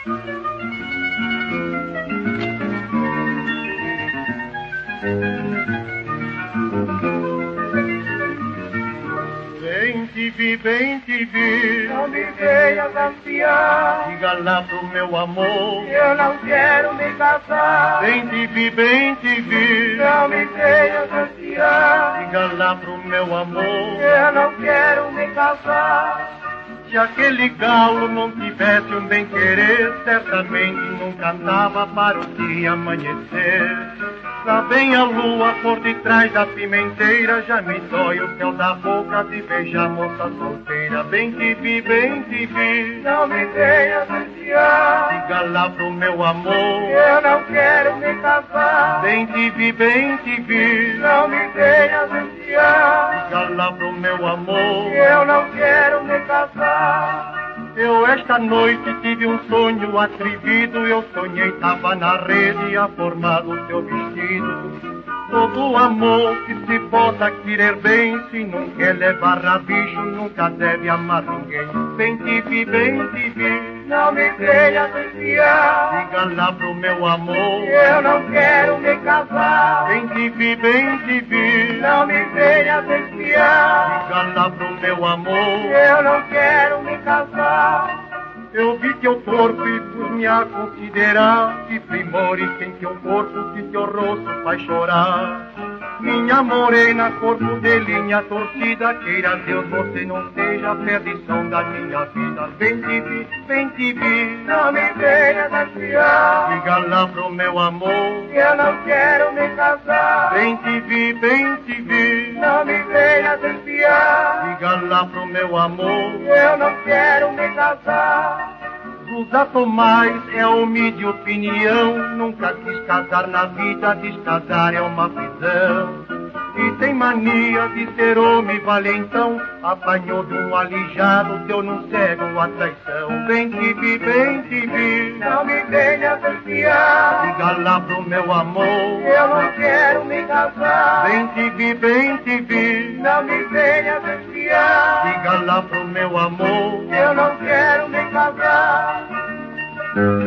Bem te vi, não me venhas ansiar. Diga lá pro meu amor, eu não quero me casar. Bem te vi, não me venhas ansiar. Diga lá pro meu amor, eu não quero me casar. Se aquele galo não tivesse um bem-querer, certamente não cantava para o dia amanhecer. Lá vem a lua por detrás da pimenteira, já me dói o céu da boca de beijar moça solteira. Bem te vi, não me venhas ansiar. Diga lá pro meu amor, eu não quero me casar. Bem te vi, não me venhas ansiar. Diga lá pro meu amor, eu não quero me casar. Eu esta noite tive um sonho atrevido, eu sonhei tava na rede a formar o teu vestido. Todo amor que se possa querer bem, se não quer levar a bicho, nunca deve amar ninguém. Bem te vi, não me venhas ansiar. Diga lá pro meu amor, eu não quero me casar. Bem te vi, não me venhas ansiar. Diga lá pro meu amor, eu não quero me casar. Eu vi teu corpo e pus-me a considerar que primores tem teu corpo, que teu rosto faz chorar. Minha morena, corpo de linha torcida, queira Deus você não seja a perdição da minha vida. Bem te vi, não me venhas ansiar. Diga lá pro meu amor, eu não quero me casar. Bem te vi, não me venhas ansiar. Diga lá pro meu amor, eu não quero me casar. José Tomás é homem de opinião, nunca quis casar na vida, descasar é uma prisão. E tem mania de ser homem valentão, apanhou de um alijado, deu num cego a traição. Bem te vi, não me venhas ansiar. Diga lá pro meu amor, eu não quero me casar. Bem te vi, não me venhas ansiar. Diga lá pro meu amor, eu não quero me casar.